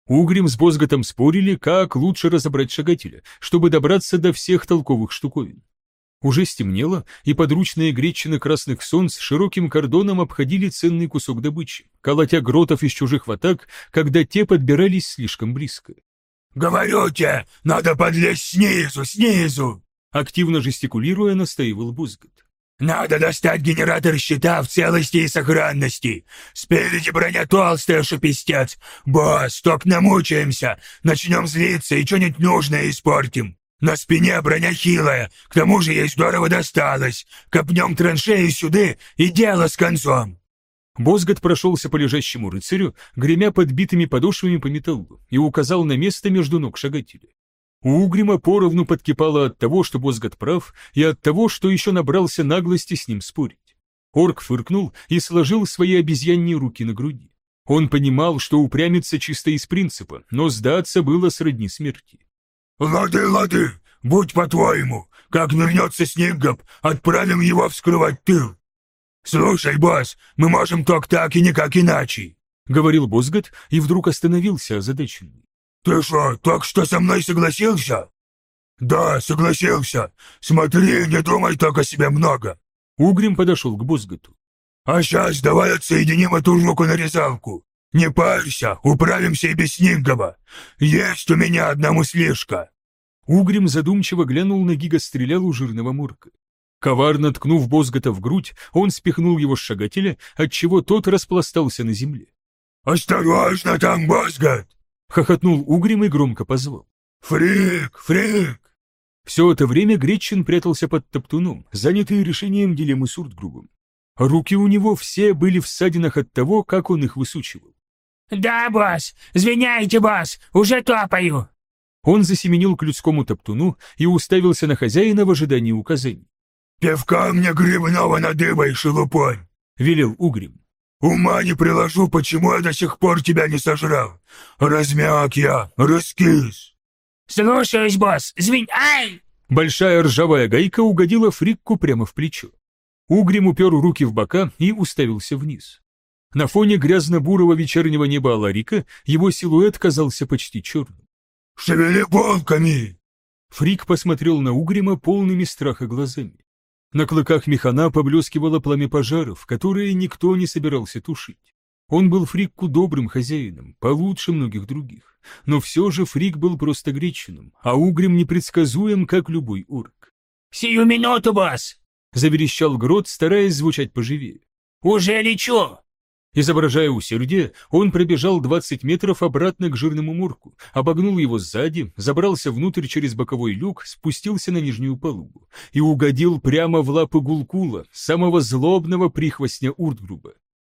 Угрим с Бозготом спорили, как лучше разобрать шагателя, чтобы добраться до всех толковых штуковин. Уже стемнело, и подручные гречины красных солнц широким кордоном обходили ценный кусок добычи, колотя гротов из чужих ватаг, когда те подбирались слишком близко. «Говорю тебе, надо подлезть снизу, снизу!» Активно жестикулируя, настаивал Бозгот. «Надо достать генератор щита в целости и сохранности. Спереди броня толстая, шипистец. Босс, только намучаемся. Начнем злиться и что-нибудь нужное испортим. На спине броня хилая, к тому же ей здорово досталось. Копнем траншею сюда, и дело с концом». Бозгот прошелся по лежащему рыцарю, гремя подбитыми подошвами по металлу, и указал на место между ног шагателя. У Угрима поровну подкипало от того, что Бозгот прав, и от того, что еще набрался наглости с ним спорить. Орк фыркнул и сложил свои обезьяньи руки на груди. Он понимал, что упрямится чисто из принципа, но сдаться было сродни смерти. «Лады, лады, будь по-твоему. Как вернется Снеггоп, отправим его вскрывать тыл. Слушай, босс, мы можем только так и никак иначе», — говорил Бозгот и вдруг остановился озадаченный. «Ты что, только что со мной согласился?» «Да, согласился. Смотри, не думай только о себе много». Угрим подошел к Бозготу. «А сейчас давай отсоединим эту жуку-нарезалку. Не парься, управимся и без Снеггоба. Есть у меня одна мыслишка». Угрим задумчиво глянул на гигастрелялу жирного мурка. Коварно ткнув Бозгота в грудь, он спихнул его с шагателя, отчего тот распластался на земле. «Осторожно там, Бозгот!» — хохотнул Угрим и громко позвал. «Фрик, Фрик!» Все это время Гречин прятался под топтуном, занятый решением дилеммы с Уртгрубом. Руки у него все были в ссадинах от того, как он их высучивал. «Да, босс! Извиняйте, босс! Уже топаю!» Он засеменил к людскому топтуну и уставился на хозяина в ожидании указаний. «Пивка мне грибного надыбай, шелупонь!» — велел Угрим. «Ума не приложу, почему я до сих пор тебя не сожрал. Размяк я, раскис». «Слушаюсь, босс! Звень... Ай!» Большая ржавая гайка угодила Фрикку прямо в плечо. Угрим упер руки в бока и уставился вниз. На фоне грязно-бурого вечернего неба Аларика его силуэт казался почти черным. «Шевели полками!» Фрик посмотрел на Угрима полными страха глазами. На клыках механа поблескивало пламя пожаров, которые никто не собирался тушить. Он был Фрикку добрым хозяином, получше многих других. Но все же Фрик был просто гречином, а Угрим непредсказуем, как любой орк. «Сию минуту, босс!» — заверещал Грот, стараясь звучать поживее. «Уже лечу!» Изображая усердие, он пробежал двадцать метров обратно к жирному мурку, обогнул его сзади, забрался внутрь через боковой люк, спустился на нижнюю палубу и угодил прямо в лапы Гулкула, самого злобного прихвостня Уртгруба.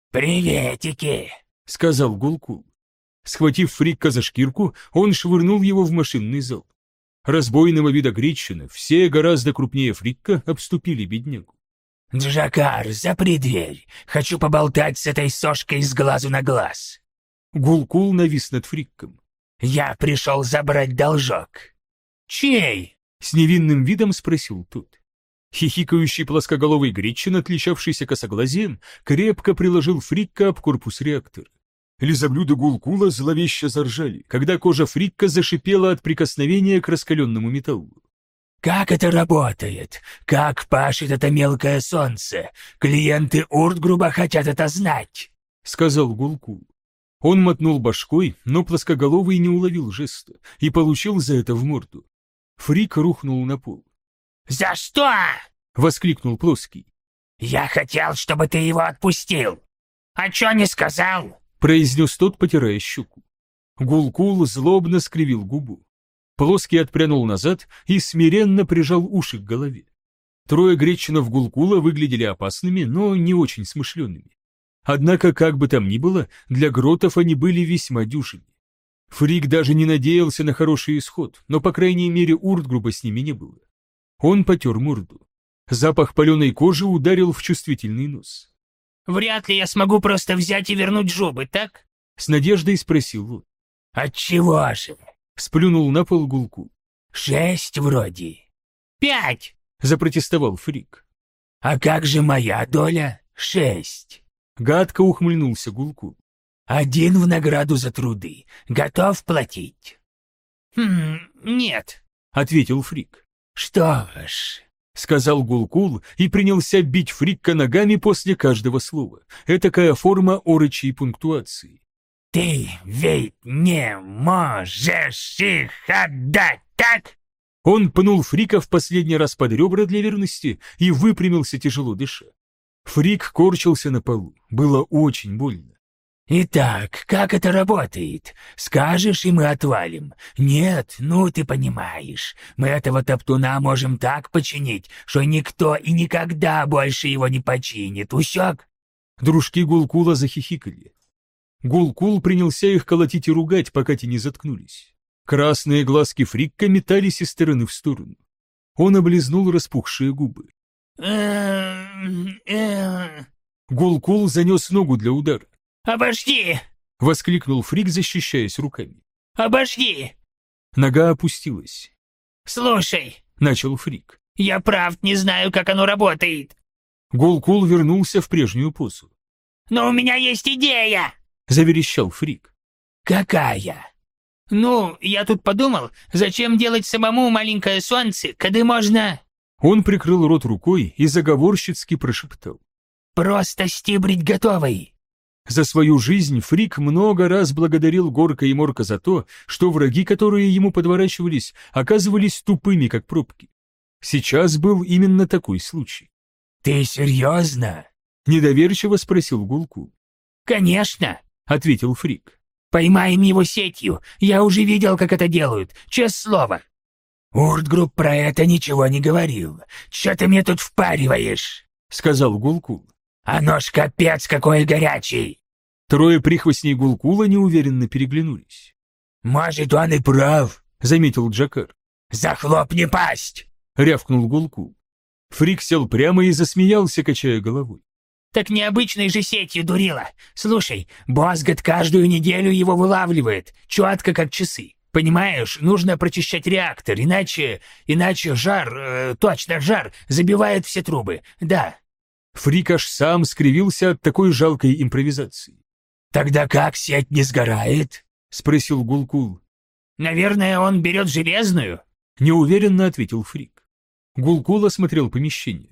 «Приветики!» — сказал Гулкул. Схватив Фрикка за шкирку, он швырнул его в машинный зал. Разбойного вида гречины, все гораздо крупнее Фрикка, обступили беднягу. «Джакар, запри дверь. Хочу поболтать с этой сошкой с глазу на глаз». Гулкул навис над Фрикком. «Я пришел забрать должок». «Чей?» — с невинным видом спросил тот. Хихикающий плоскоголовый гречин, отличавшийся косоглазием, крепко приложил Фрикка об корпус реактора. Лизоблюды Гулкула зловеще заржали, когда кожа Фрикка зашипела от прикосновения к раскаленному металлу. «Как это работает? Как пашет это мелкое солнце? Клиенты Уртгруба хотят это знать», — сказал Гулкул. Он мотнул башкой, но плоскоголовый не уловил жеста и получил за это в морду. Фрик рухнул на пол. «За что?» — воскликнул плоский. «Я хотел, чтобы ты его отпустил. А чё не сказал?» — произнес тот, потирая щеку. Гулкул злобно скривил губу. Плоский отпрянул назад и смиренно прижал уши к голове. Трое гречинов Гулкула выглядели опасными, но не очень смышленными. Однако, как бы там ни было, для гротов они были весьма дюжими. Фрик даже не надеялся на хороший исход, но, по крайней мере, Уртгруба с ними не было. Он потер морду. Запах паленой кожи ударил в чувствительный нос. «Вряд ли я смогу просто взять и вернуть жубы, так?» С надеждой спросил он. «Отчего же?» Сплюнул на пол Гулкул. «Шесть вроде». «Пять!» — запротестовал Фрик. «А как же моя доля? Шесть». Гадко ухмыльнулся Гулкул. Один в награду за труды. Готов платить?» «Хм, нет», — ответил Фрик. «Что ж», — сказал Гулкул и принялся бить Фрикка ногами после каждого слова. Этакая форма орочьей пунктуации. «ты ведь не можешь их отдать, так?» Он пнул Фрика в последний раз под ребра для верности и выпрямился, тяжело дыша. Фрик корчился на полу. Было очень больно. «Итак, как это работает? Скажешь, и мы отвалим. Нет, ну ты понимаешь, мы этого топтуна можем так починить, что никто и никогда больше его не починит. Усек?» Дружки Гулкула захихикали. Гулкул принялся их колотить и ругать, пока те не заткнулись. Красные глазки Фрикка метались из стороны в сторону. Он облизнул распухшие губы. Гулкул занес ногу для удара. «Обожди!» — воскликнул Фрик, защищаясь руками. «Обожди!» Нога опустилась. «Слушай!» — начал Фрик. «Я правда не знаю, как оно работает!» Гулкул вернулся в прежнюю позу. «Но у меня есть идея!» — заверещал Фрик. «Какая?» «Ну, я тут подумал, зачем делать самому маленькое солнце, когда можно...» Он прикрыл рот рукой и заговорщицки прошептал. «Просто стибрить готовый!» За свою жизнь Фрик много раз благодарил Горка и Морка за то, что враги, которые ему подворачивались, оказывались тупыми, как пробки. Сейчас был именно такой случай. «Ты серьезно?» — недоверчиво спросил Гулкул. «Конечно!» — ответил Фрик. «Поймаем его сетью. Я уже видел, как это делают. Честное слово». «Уртгрупп про это ничего не говорил. Че ты мне тут впариваешь?» — сказал Гулкул. «Оно ж капец какой горячий!» Трое прихвостней Гулкула неуверенно переглянулись. «Может, он и прав», — заметил Джакар. «Захлопни пасть!» — рявкнул Гулкул. Фрик сел прямо и засмеялся, качая головой. «Так необычной же сетью, дурила. «Слушай, Бозгот каждую неделю его вылавливает, четко как часы. Понимаешь, нужно прочищать реактор, иначе... иначе жар, э, точно жар, забивает все трубы, да». Фрик аж сам скривился от такой жалкой импровизации. «Тогда как сеть не сгорает?» — спросил Гулкул. «Наверное, он берет железную?» — неуверенно ответил Фрик. Гулкул осмотрел помещение.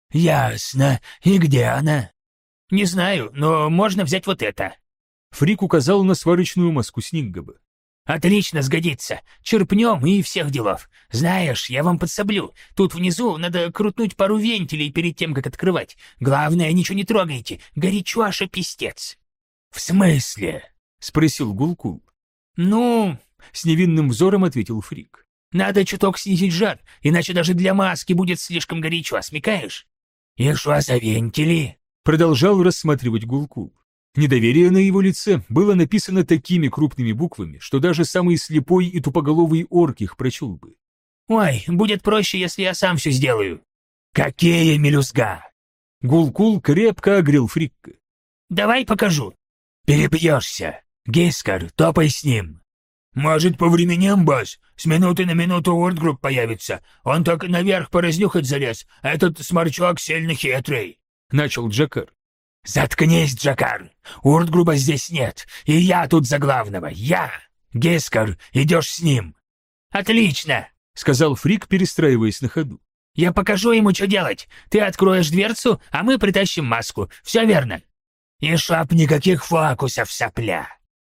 «Ясно. И где она?» «Не знаю, но можно взять вот это». Фрик указал на сварочную маску Сниггаба. «Отлично, сгодится. Черпнем и всех делов. Знаешь, я вам подсоблю. Тут внизу надо крутнуть пару вентилей перед тем, как открывать. Главное, ничего не трогайте. Горячо аж пистец». «В смысле?» — спросил Гулкул. «Ну...» — с невинным взором ответил Фрик. «Надо чуток снизить жар, иначе даже для маски будет слишком горячо, смекаешь?» «И что за вентили?» — продолжал рассматривать Гулкул. Недоверие на его лице было написано такими крупными буквами, что даже самый слепой и тупоголовый орк их прочел бы. «Ой, будет проще, если я сам все сделаю». «Какие мелюзга?» Гулкул крепко огрел Фрикка. «Давай покажу». «Перебьешься. Гейскар, топай с ним». «Может, повременим, босс? С минуты на минуту Уртгрупп появится. Он только наверх поразнюхать залез, а этот сморчок сильно хитрый», — начал Джакар. «Заткнись, Джакар. Уртгруппа здесь нет, и я тут за главного. Я. Гейскар, идешь с ним». «Отлично», — сказал Фрик, перестраиваясь на ходу. «Я покажу ему, что делать. Ты откроешь дверцу, а мы притащим маску. Все верно». «И шап никаких фокусов, сопля».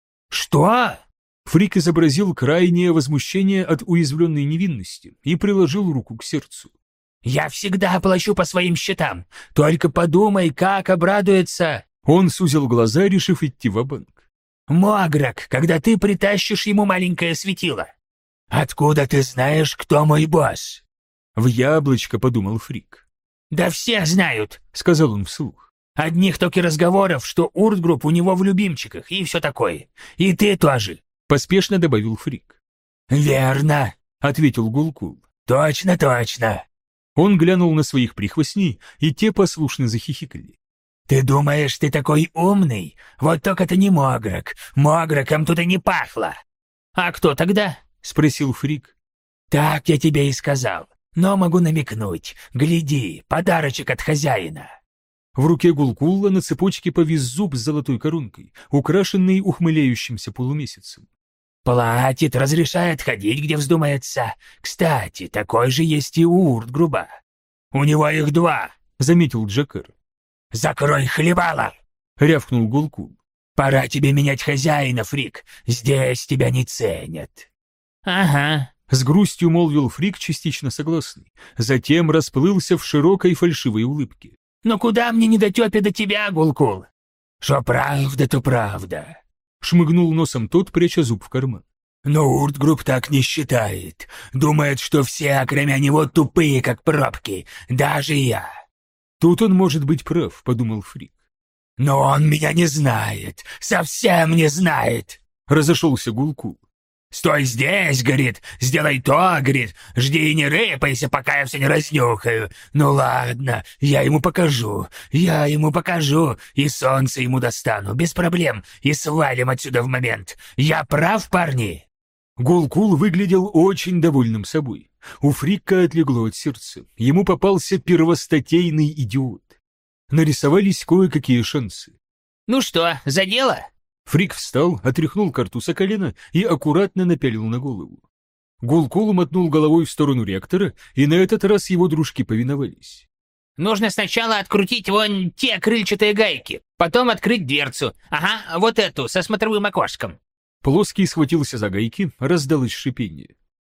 «Что?» Фрик изобразил крайнее возмущение от уязвленной невинности и приложил руку к сердцу. «Я всегда плачу по своим счетам. Только подумай, как обрадуется...» Он сузил глаза, решив идти ва-банк. «Мограк, когда ты притащишь ему маленькое светило». «Откуда ты знаешь, кто мой босс?» «В яблочко», — подумал Фрик. «Да все знают», — сказал он вслух. «Одних только разговоров, что Уртгрупп у него в любимчиках и все такое. И ты тоже». Поспешно добавил Фрик. «Верно», — ответил Гулкул. «Точно, точно». Он глянул на своих прихвостней, и те послушно захихикали. «Ты думаешь, ты такой умный? Вот только ты не Мограк. Мограком тут и не пахло». «А кто тогда?» — спросил Фрик. «Так я тебе и сказал. Но могу намекнуть. Гляди, подарочек от хозяина». В руке Гулкула на цепочке повис зуб с золотой коронкой, украшенный ухмыляющимся полумесяцем. «Платит, разрешает ходить, где вздумается. Кстати, такой же есть и у Уртгруба. У него их два», — заметил Джакар. «Закрой хлебало!» — рявкнул Гулкул. «Пора тебе менять хозяина, Фрик. Здесь тебя не ценят». «Ага», — с грустью молвил Фрик, частично согласный. Затем расплылся в широкой фальшивой улыбке. «Но куда мне недотепе до тебя, Гулкул? Что правда, то правда». Шмыгнул носом тот, пряча зуб в карман. «Но Уртгруб так не считает. Думает, что все, кроме него, тупые, как пробки. Даже я». «Тут он может быть прав», — подумал Фрик. «Но он меня не знает. Совсем не знает». Разошелся Гулкул. «Стой здесь, — говорит, — сделай то, — говорит, — жди и не рыпайся, пока я все не разнюхаю. Ну ладно, я ему покажу, я ему покажу, и солнце ему достану, без проблем, и свалим отсюда в момент. Я прав, парни?» Гулкул выглядел очень довольным собой. У Фрика отлегло от сердца. Ему попался первостатейный идиот. Нарисовались кое-какие шансы. «Ну что, за дело?» Фрик встал, отряхнул картуз о колено и аккуратно напялил на голову. Гулкул мотнул головой в сторону реактора, и на этот раз его дружки повиновались. «Нужно сначала открутить вон те крыльчатые гайки, потом открыть дверцу. Ага, вот эту, со смотровым окошком». Плоский схватился за гайки, раздалось шипение.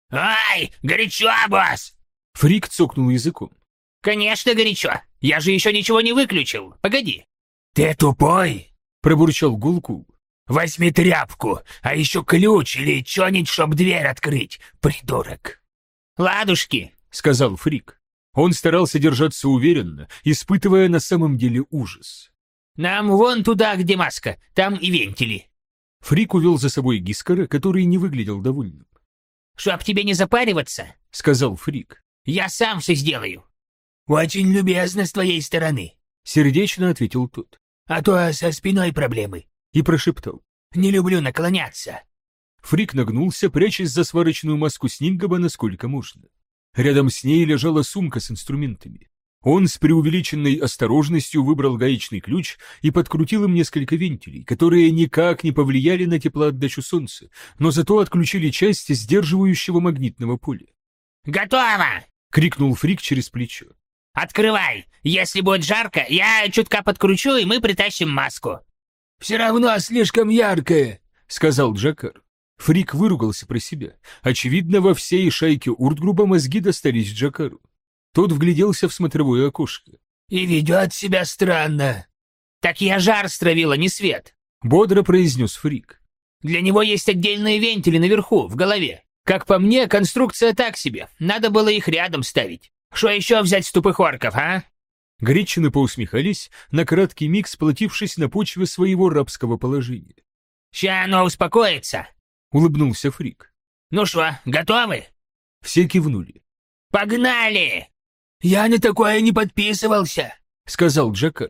«Ай, горячо, босс!» Фрик цокнул языком. «Конечно горячо. Я же еще ничего не выключил. Погоди». «Ты тупой?» — пробурчал Гулкул. «Возьми тряпку, а еще ключ или что-нибудь, чтоб дверь открыть, придурок». «Ладушки», — сказал Фрик. Он старался держаться уверенно, испытывая на самом деле ужас. «нам вон туда, где маска, там и вентили». Фрик увел за собой Гискара, который не выглядел довольным. «Чтоб тебе не запариваться», — сказал Фрик. — «я сам все сделаю». «Очень любезно с твоей стороны», — сердечно ответил тот. «а то со спиной проблемы. И прошептал. Не люблю наклоняться». Фрик нагнулся, прячась за сварочную маску Снингоба насколько можно. Рядом с ней лежала сумка с инструментами. Он с преувеличенной осторожностью выбрал гаечный ключ и подкрутил им несколько вентилей, которые никак не повлияли на теплоотдачу солнца, но зато отключили часть сдерживающего магнитного поля. «Готово!» — крикнул Фрик через плечо. «Открывай! Если будет жарко, я чутка подкручу, и мы притащим маску». «Все равно слишком яркое», — сказал Джакар. Фрик выругался про себя. Очевидно, во всей шайке Уртгруба мозги достались Джакару. Тот вгляделся в смотровое окошко. «И ведет себя странно». «Так я жар стравила, не свет», — бодро произнес Фрик. «Для него есть отдельные вентили наверху, в голове. Как по мне, конструкция так себе, надо было их рядом ставить. Что еще взять с тупых орков, а?» Гречины поусмехались, на краткий миг сплотившись на почве своего рабского положения. «Ща оно успокоится», — улыбнулся Фрик. «Ну что, готовы?» Все кивнули. «Погнали!» «Я на такое не подписывался», — сказал Джакар.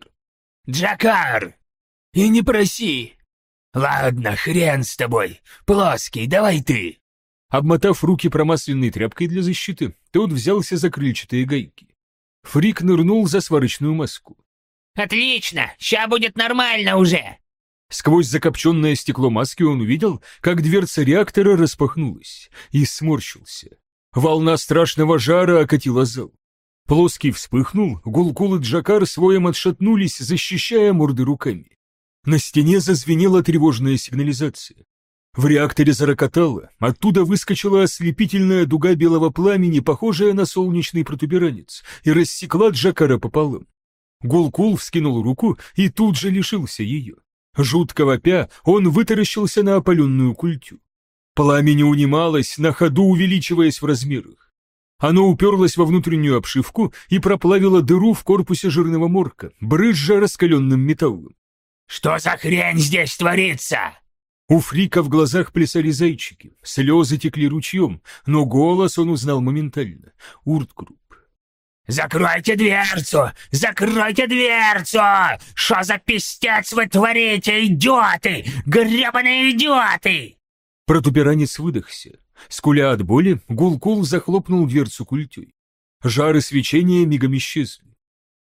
«Джакар! И не проси!» «Ладно, хрен с тобой. Плоский, давай ты!» Обмотав руки промасленной тряпкой для защиты, тот взялся за крыльчатые гайки. Фрик нырнул за сварочную маску. «Отлично! Ща будет нормально уже!» Сквозь закопченное стекло маски он увидел, как дверца реактора распахнулась, и сморщился. Волна страшного жара окатила зал. Плоский вспыхнул, Гулкул и Джакар своем отшатнулись, защищая морды руками. На стене зазвенела тревожная сигнализация. В реакторе зарокотало, оттуда выскочила ослепительная дуга белого пламени, похожая на солнечный протуберанец, и рассекла Джакара пополам. Гулкул вскинул руку и тут же лишился ее. Жутко вопя, он вытаращился на опаленную культю. Пламя не унималось, на ходу увеличиваясь в размерах. Оно уперлось во внутреннюю обшивку и проплавило дыру в корпусе жирного морка, брызжа раскаленным металлом. «Что за хрень здесь творится?» У Фрика в глазах плясали зайчики, слезы текли ручьем, но голос он узнал моментально. Уртгруб. «Закройте дверцу! Закройте дверцу! Что за пиздец вы творите, идиоты! Гребаные идиоты!» Протуберанец выдохся. Скуля от боли, Гулкул захлопнул дверцу культей. Жар и свечение мигом исчезли.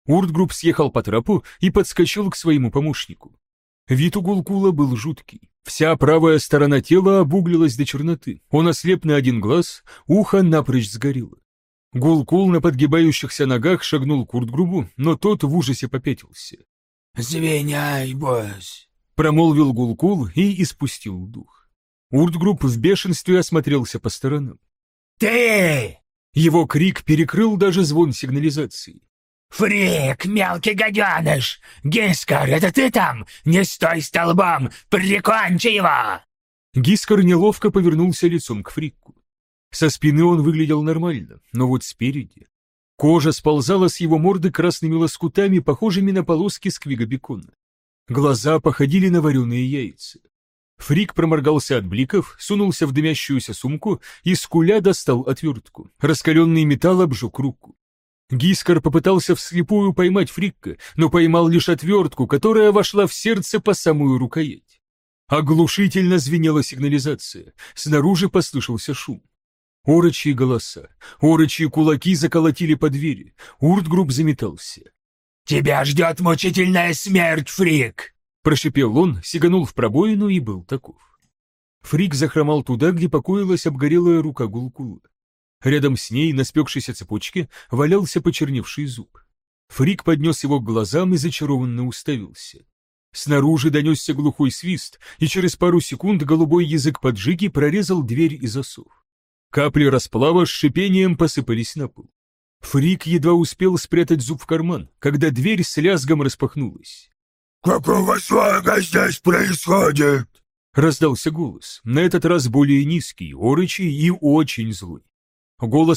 Уртгруб съехал по трапу и подскочил к своему помощнику. Вид у Гулкула был жуткий. Вся правая сторона тела обуглилась до черноты. Он ослеп на один глаз, ухо напрочь сгорело. Гулкул на подгибающихся ногах шагнул к Уртгрубу, но тот в ужасе попятился. «Звеняй, босс!» — промолвил Гулкул и испустил дух. Уртгруб в бешенстве осмотрелся по сторонам. «Ты!» Его крик перекрыл даже звон сигнализации. «Фрик, мелкий гаденыш! Гискар, это ты там? Не стой столбом! Прикончи его!» Гискар неловко повернулся лицом к Фрикку. Со спины он выглядел нормально, но вот спереди... Кожа сползала с его морды красными лоскутами, похожими на полоски сквига-бекона. Глаза походили на вареные яйца. Фрик проморгался от бликов, сунулся в дымящуюся сумку и скуля достал отвертку. Раскаленный металл обжег руку. Гискар попытался вслепую поймать Фрикка, но поймал лишь отвертку, которая вошла в сердце по самую рукоять. Оглушительно звенела сигнализация, снаружи послышался шум. Орочьи голоса, орочьи кулаки заколотили по двери, Уртгруб заметался. «Тебя ждет мучительная смерть, Фрик!» Прошипел он, сиганул в пробоину и был таков. Фрик захромал туда, где покоилась обгорелая рука Гулкула. Рядом с ней, на спекшейся цепочке, валялся почерневший зуб. Фрик поднес его к глазам и зачарованно уставился. Снаружи донесся глухой свист, и через пару секунд голубой язык поджиги прорезал дверь и засов. Капли расплава с шипением посыпались на пол. Фрик едва успел спрятать зуб в карман, когда дверь с лязгом распахнулась. «Какого слога здесь происходит?» Раздался голос, на этот раз более низкий, орочий и очень злой. Голос